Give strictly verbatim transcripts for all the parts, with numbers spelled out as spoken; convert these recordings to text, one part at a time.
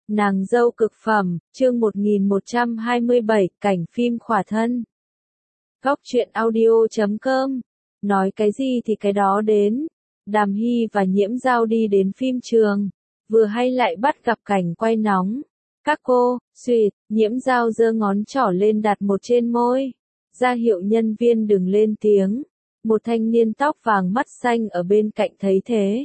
Nàng dâu cực phẩm, chương một nghìn một trăm hai mươi bảy, cảnh phim khỏa thân. Góc truyện audio chấm com. Nói cái gì thì cái đó đến. Đàm Hy và Nhiễm Dao đi đến phim trường. Vừa hay lại bắt gặp cảnh quay nóng. Các cô, xuyệt, Nhiễm Dao giơ ngón trỏ lên đặt một trên môi. Ra hiệu nhân viên đừng lên tiếng. Một thanh niên tóc vàng mắt xanh ở bên cạnh thấy thế.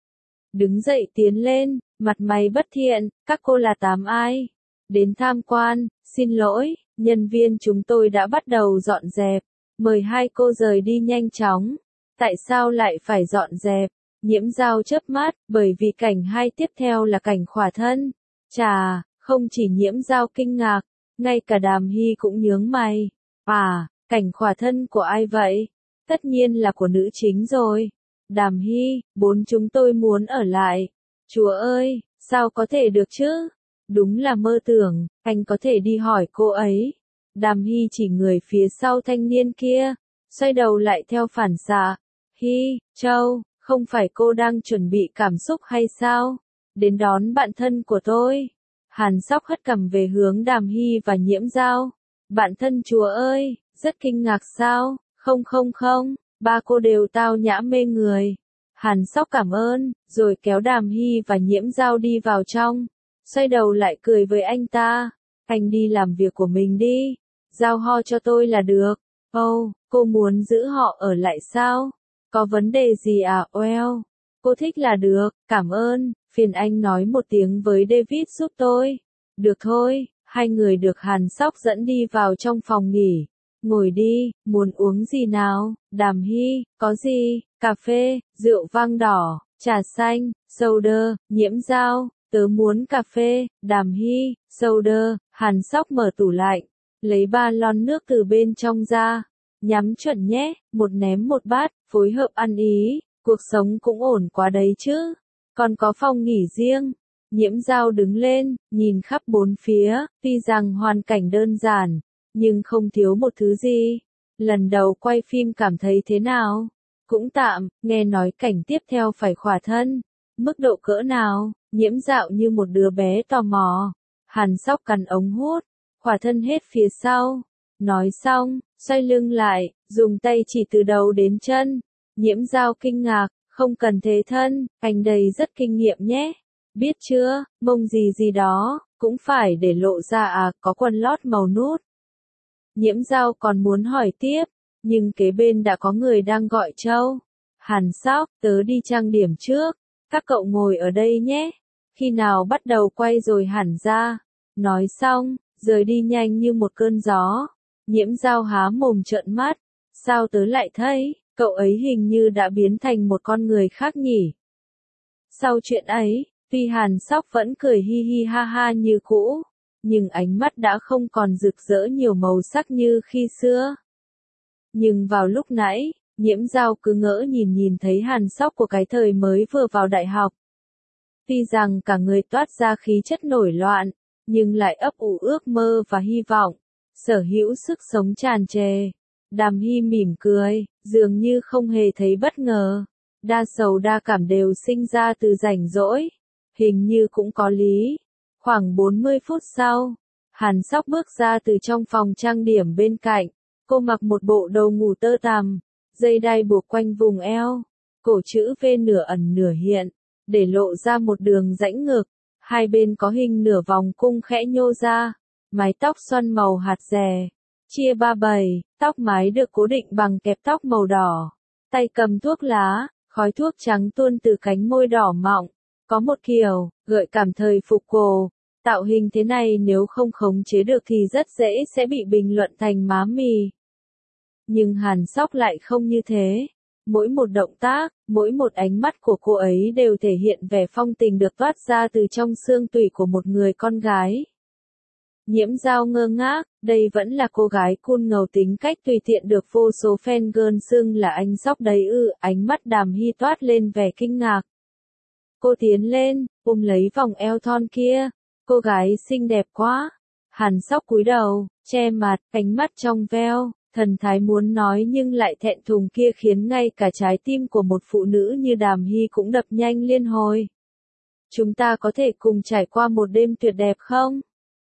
Đứng dậy tiến lên, mặt mày bất thiện, các cô là tám ai? Đến tham quan, xin lỗi, nhân viên chúng tôi đã bắt đầu dọn dẹp, mời hai cô rời đi nhanh chóng. Tại sao lại phải dọn dẹp? Nhiễm Dao chớp mắt, bởi vì cảnh hai tiếp theo là cảnh khỏa thân. Chà, không chỉ Nhiễm Dao kinh ngạc, ngay cả Đàm Hy cũng nhướng mày. À, cảnh khỏa thân của ai vậy? Tất nhiên là của nữ chính rồi. Đàm Hy, bốn chúng tôi muốn ở lại. Chúa ơi, sao có thể được chứ? Đúng là mơ tưởng, anh có thể đi hỏi cô ấy. Đàm Hy chỉ người phía sau thanh niên kia, xoay đầu lại theo phản xạ. Hy, Châu, không phải cô đang chuẩn bị cảm xúc hay sao? Đến đón bạn thân của tôi. Hàn Sóc hất cằm về hướng Đàm Hy và Nhiễm Dao. Bạn thân chúa ơi, rất kinh ngạc sao? Không không không. Ba cô đều tao nhã mê người. Hàn Sóc cảm ơn, rồi kéo Đàm Hy và Nhiễm Dao đi vào trong. Xoay đầu lại cười với anh ta. Anh đi làm việc của mình đi. Giao ho cho tôi là được. Ồ, oh, cô muốn giữ họ ở lại sao? Có vấn đề gì à? Well, cô thích là được, cảm ơn. Phiền anh nói một tiếng với David giúp tôi. Được thôi, hai người được Hàn Sóc dẫn đi vào trong phòng nghỉ. Ngồi đi, muốn uống gì nào? Đàm Hy, có gì? Cà phê, rượu vang đỏ, trà xanh, soda. Nhiễm Dao, tớ muốn cà phê. Đàm Hy, soda. Hàn Sóc mở tủ lạnh, lấy ba lon nước từ bên trong ra. Nhắm chuẩn nhé, một ném một bát, phối hợp ăn ý. Cuộc sống cũng ổn quá đấy chứ. Còn có phòng nghỉ riêng. Nhiễm Dao đứng lên, nhìn khắp bốn phía, tuy rằng hoàn cảnh đơn giản, nhưng không thiếu một thứ gì. Lần đầu quay phim cảm thấy thế nào? Cũng tạm, nghe nói cảnh tiếp theo phải khỏa thân. Mức độ cỡ nào? Nhiễm Dao như một đứa bé tò mò. Hàn Sóc cắn ống hút, khỏa thân hết phía sau. Nói xong, xoay lưng lại, dùng tay chỉ từ đầu đến chân. Nhiễm Dao kinh ngạc, không cần thế thân, anh đây rất kinh nghiệm nhé. Biết chưa, mông gì gì đó, cũng phải để lộ ra à, có quần lót màu nút. Nhiễm Dao còn muốn hỏi tiếp, nhưng kế bên đã có người đang gọi Châu. Hàn Sóc, tớ đi trang điểm trước, các cậu ngồi ở đây nhé. Khi nào bắt đầu quay rồi hẳn ra. Nói xong, rời đi nhanh như một cơn gió. Nhiễm Dao há mồm trợn mắt. Sao tớ lại thấy, cậu ấy hình như đã biến thành một con người khác nhỉ? Sau chuyện ấy, tuy Hàn Sóc vẫn cười hi hi ha ha như cũ, nhưng ánh mắt đã không còn rực rỡ nhiều màu sắc như khi xưa. Nhưng vào lúc nãy, Nhiễm Dao cứ ngỡ nhìn nhìn thấy Hàn Sóc của cái thời mới vừa vào đại học. Tuy rằng cả người toát ra khí chất nổi loạn, nhưng lại ấp ủ ước mơ và hy vọng, sở hữu sức sống tràn trề. Đàm Hy mỉm cười, dường như không hề thấy bất ngờ. Đa sầu đa cảm đều sinh ra từ rảnh rỗi. Hình như cũng có lý. Khoảng bốn mươi phút sau, Hàn Sóc bước ra từ trong phòng trang điểm bên cạnh. Cô mặc một bộ đồ ngủ tơ tằm, dây đai buộc quanh vùng eo, cổ chữ V nửa ẩn nửa hiện, để lộ ra một đường rãnh ngực. Hai bên có hình nửa vòng cung khẽ nhô ra, mái tóc xoăn màu hạt dẻ, chia ba bầy, tóc mái được cố định bằng kẹp tóc màu đỏ. Tay cầm thuốc lá, khói thuốc trắng tuôn từ cánh môi đỏ mọng. Có một kiểu, gợi cảm thời phục cổ. Tạo hình thế này nếu không khống chế được thì rất dễ sẽ bị bình luận thành má mì. Nhưng Hàn Sóc lại không như thế. Mỗi một động tác, mỗi một ánh mắt của cô ấy đều thể hiện vẻ phong tình được toát ra từ trong xương tủy của một người con gái. Nhiễm Dao ngơ ngác, đây vẫn là cô gái cool ngầu tính cách tùy tiện được vô số fan girl xưng là anh Sóc đấy ư. Ánh mắt Đàm Hy toát lên vẻ kinh ngạc. Cô tiến lên, ôm lấy vòng eo thon kia. Cô gái xinh đẹp quá. Hàn Sóc cúi đầu, che mặt, ánh mắt trong veo, thần thái muốn nói nhưng lại thẹn thùng kia khiến ngay cả trái tim của một phụ nữ như Đàm Hy cũng đập nhanh liên hồi. chúng ta có thể cùng trải qua một đêm tuyệt đẹp không?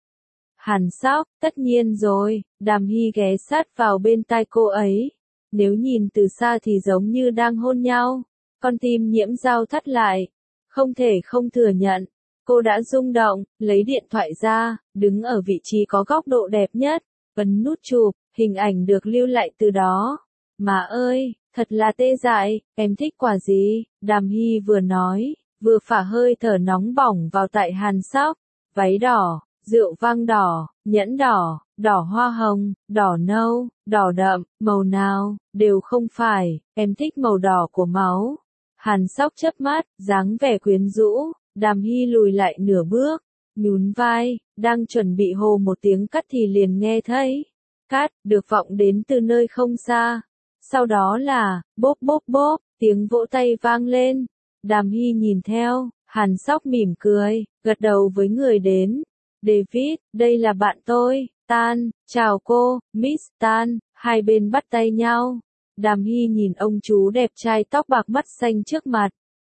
Hàn Sóc, tất nhiên rồi, Đàm Hy ghé sát vào bên tai cô ấy. Nếu nhìn từ xa thì giống như đang hôn nhau. Con tim Nhiễm Dao thắt lại. Không thể không thừa nhận. Cô đã rung động, lấy điện thoại ra, đứng ở vị trí có góc độ đẹp nhất, ấn nút chụp, hình ảnh được lưu lại từ đó. Mà ơi, thật là tê dại, em thích quả gì? Đàm Hy vừa nói, vừa phả hơi thở nóng bỏng vào tại Hàn Sóc. Váy đỏ, rượu vang đỏ, nhẫn đỏ, đỏ hoa hồng, đỏ nâu, đỏ đậm, màu nào, đều không phải, em thích màu đỏ của máu. Hàn Sóc chớp mắt, dáng vẻ quyến rũ, Đàm Hy lùi lại nửa bước, nhún vai, đang chuẩn bị hô một tiếng cắt thì liền nghe thấy. Cắt, được vọng đến từ nơi không xa. Sau đó là, bốp bốp bốp, tiếng vỗ tay vang lên. Đàm Hy nhìn theo, Hàn Sóc mỉm cười, gật đầu với người đến. David, đây là bạn tôi, Tan, chào cô, Miss Tan, hai bên bắt tay nhau. Đàm Hy nhìn ông chú đẹp trai tóc bạc mắt xanh trước mặt.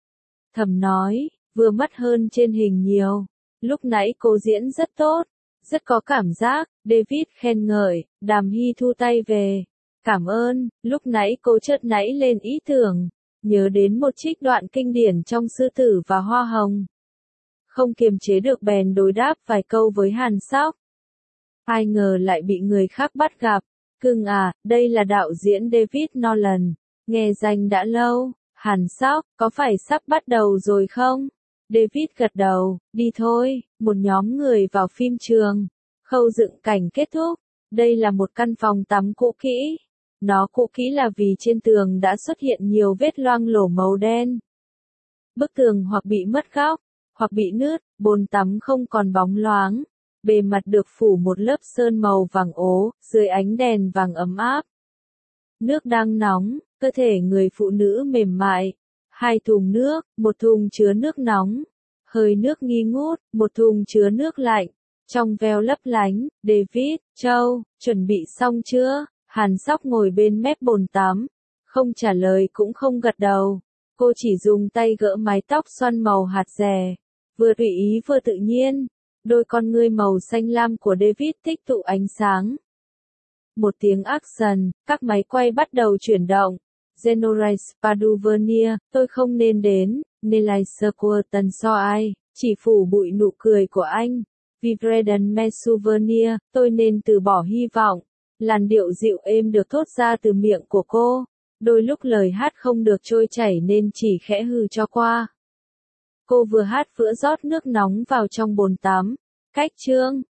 Thầm nói, vừa mắt hơn trên hình nhiều. Lúc nãy cô diễn rất tốt, rất có cảm giác, David khen ngợi, Đàm Hy thu tay về. Cảm ơn, lúc nãy cô chợt nảy lên ý tưởng, nhớ đến một trích đoạn kinh điển trong Sư Tử và Hoa Hồng. Không kiềm chế được bèn đối đáp vài câu với Hàn Sóc. Ai ngờ lại bị người khác bắt gặp. Cưng à, đây là đạo diễn David Nolan. Nghe danh đã lâu. Hàn Sóc, có phải sắp bắt đầu rồi không? David gật đầu, đi thôi. Một nhóm người vào phim trường. Khâu dựng cảnh kết thúc. Đây là một căn phòng tắm cũ kỹ. Nó cũ kỹ là vì trên tường đã xuất hiện nhiều vết loang lổ màu đen. Bức tường hoặc bị mất góc, hoặc bị nứt, bồn tắm không còn bóng loáng. Bề mặt được phủ một lớp sơn màu vàng ố, dưới ánh đèn vàng ấm áp. Nước đang nóng, cơ thể người phụ nữ mềm mại. Hai thùng nước, một thùng chứa nước nóng. Hơi nước nghi ngút, một thùng chứa nước lạnh. Trong veo lấp lánh, David, Châu, chuẩn bị xong chưa? Hàn Sóc ngồi bên mép bồn tắm. Không trả lời cũng không gật đầu. Cô chỉ dùng tay gỡ mái tóc xoăn màu hạt dẻ. Vừa tùy ý vừa tự nhiên. Đôi con ngươi màu xanh lam của David tích tụ ánh sáng. Một tiếng action, các máy quay bắt đầu chuyển động. Genorise Paduvernia, tôi không nên đến. Nelly Squirton so ai, chỉ phủ bụi nụ cười của anh. Vivredan Mesuvernia, tôi nên từ bỏ hy vọng. Làn điệu dịu êm được thốt ra từ miệng của cô. Đôi lúc lời hát không được trôi chảy nên chỉ khẽ hừ cho qua. Cô vừa hát vừa rót nước nóng vào trong bồn tắm. Cách chương